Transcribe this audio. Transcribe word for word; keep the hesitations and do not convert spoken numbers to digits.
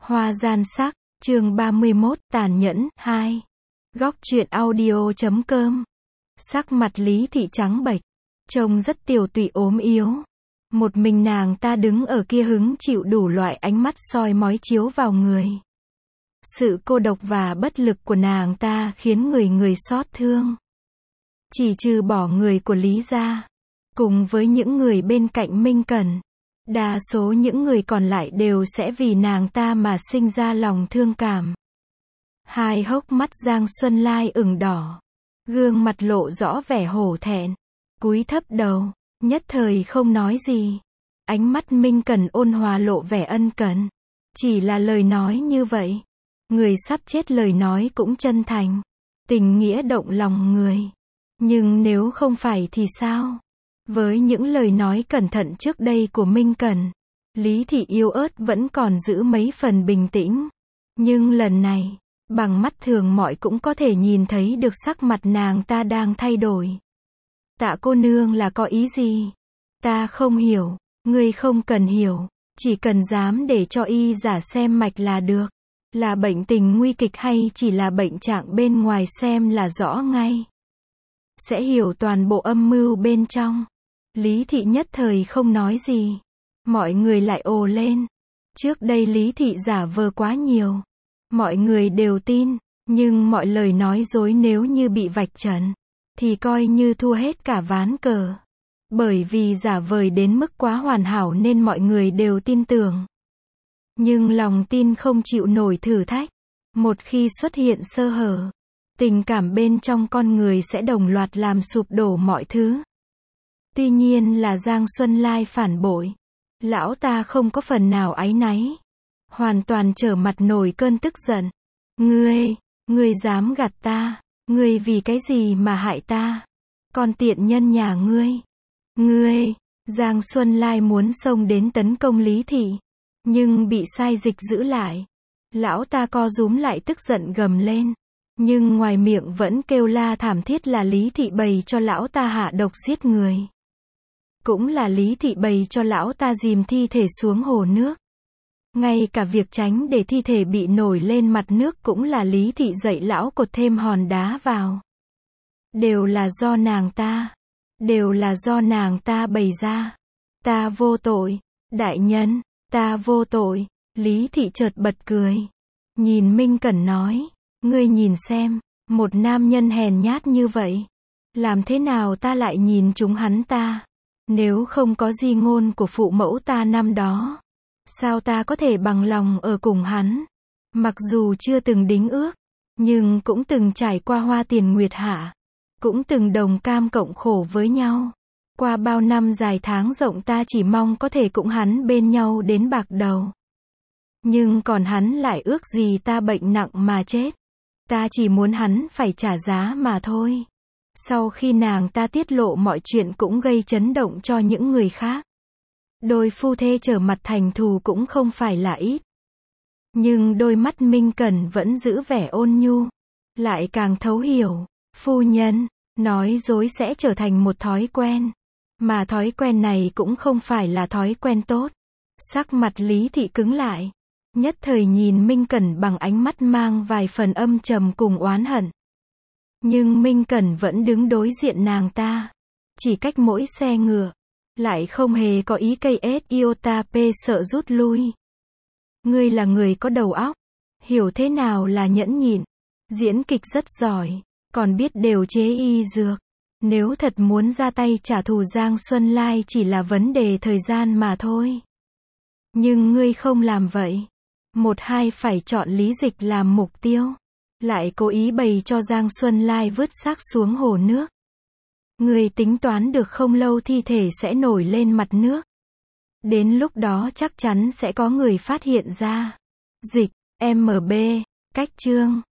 Hoa gian sắc, chương ba mươi mốt, tàn nhẫn, hai. Góc truyện audio chấm com. Sắc mặt Lý Thị trắng bệch, trông rất tiều tụy ốm yếu. Một mình nàng ta đứng ở kia hứng chịu đủ loại ánh mắt soi mói chiếu vào người. Sự cô độc và bất lực của nàng ta khiến người người xót thương. Chỉ trừ bỏ người của Lý gia, cùng với những người bên cạnh Minh Cẩn, đa số những người còn lại đều sẽ vì nàng ta mà sinh ra lòng thương cảm. Hai hốc mắt Giang Xuân Lai ửng đỏ, gương mặt lộ rõ vẻ hổ thẹn, cúi thấp đầu, nhất thời không nói gì. Ánh mắt Minh Cẩn ôn hòa lộ vẻ ân cần. Chỉ là lời nói như vậy, người sắp chết lời nói cũng chân thành, tình nghĩa động lòng người. Nhưng nếu không phải thì sao? Với những lời nói cẩn thận trước đây của Minh Cẩn, Lý Thị yếu ớt vẫn còn giữ mấy phần bình tĩnh. Nhưng lần này, bằng mắt thường mọi cũng có thể nhìn thấy được sắc mặt nàng ta đang thay đổi. Tạ cô nương là có ý gì? Ta không hiểu, ngươi không cần hiểu, chỉ cần dám để cho y giả xem mạch là được. Là bệnh tình nguy kịch hay chỉ là bệnh trạng bên ngoài xem là rõ ngay. Sẽ hiểu toàn bộ âm mưu bên trong. Lý Thị nhất thời không nói gì. Mọi người lại ồ lên. Trước đây Lý Thị giả vờ quá nhiều. Mọi người đều tin, nhưng mọi lời nói dối nếu như bị vạch trần, thì coi như thua hết cả ván cờ. Bởi vì giả vời đến mức quá hoàn hảo nên mọi người đều tin tưởng. Nhưng lòng tin không chịu nổi thử thách. Một khi xuất hiện sơ hở, tình cảm bên trong con người sẽ đồng loạt làm sụp đổ mọi thứ. Tuy nhiên là Giang Xuân Lai phản bội. Lão ta không có phần nào áy náy. Hoàn toàn trở mặt nổi cơn tức giận. Ngươi, ngươi dám gạt ta. Ngươi vì cái gì mà hại ta? Con tiện nhân nhà ngươi. Ngươi, Giang Xuân Lai muốn xông đến tấn công Lý Thị. Nhưng bị sai dịch giữ lại. Lão ta co rúm lại tức giận gầm lên. Nhưng ngoài miệng vẫn kêu la thảm thiết là Lý Thị bày cho lão ta hạ độc giết người. Cũng là Lý Thị bày cho lão ta dìm thi thể xuống hồ nước. Ngay cả việc tránh để thi thể bị nổi lên mặt nước cũng là Lý Thị dạy lão cột thêm hòn đá vào. Đều là do nàng ta. Đều là do nàng ta bày ra. Ta vô tội. Đại nhân, ta vô tội. Lý Thị chợt bật cười. Nhìn Minh Cẩn nói. Ngươi nhìn xem, một nam nhân hèn nhát như vậy. Làm thế nào ta lại nhìn chúng hắn ta? Nếu không có di ngôn của phụ mẫu ta năm đó, sao ta có thể bằng lòng ở cùng hắn? Mặc dù chưa từng đính ước, nhưng cũng từng trải qua hoa tiền nguyệt hạ. Cũng từng đồng cam cộng khổ với nhau. Qua bao năm dài tháng rộng ta chỉ mong có thể cũng hắn bên nhau đến bạc đầu. Nhưng còn hắn lại ước gì ta bệnh nặng mà chết. Ta chỉ muốn hắn phải trả giá mà thôi. Sau khi nàng ta tiết lộ mọi chuyện cũng gây chấn động cho những người khác. Đôi phu thê trở mặt thành thù cũng không phải là ít. Nhưng đôi mắt Minh Cẩn vẫn giữ vẻ ôn nhu. Lại càng thấu hiểu. Phu nhân, nói dối sẽ trở thành một thói quen. Mà thói quen này cũng không phải là thói quen tốt. Sắc mặt Lý Thị cứng lại. Nhất thời nhìn Minh Cẩn bằng ánh mắt mang vài phần âm trầm cùng oán hận. Nhưng Minh Cẩn vẫn đứng đối diện nàng ta. Chỉ cách mỗi xe ngựa. Lại không hề có ý cây ét iota p sợ rút lui. Ngươi là người có đầu óc. Hiểu thế nào là nhẫn nhịn. Diễn kịch rất giỏi. Còn biết điều chế y dược. Nếu thật muốn ra tay trả thù Giang Xuân Lai chỉ là vấn đề thời gian mà thôi. Nhưng ngươi không làm vậy. Một hai phải chọn Lý Dịch làm mục tiêu. Lại cố ý bày cho Giang Xuân Lai vứt xác xuống hồ nước. Người tính toán được không lâu thi thể sẽ nổi lên mặt nước. Đến lúc đó chắc chắn sẽ có người phát hiện ra. Dịch, em bê, cách chương.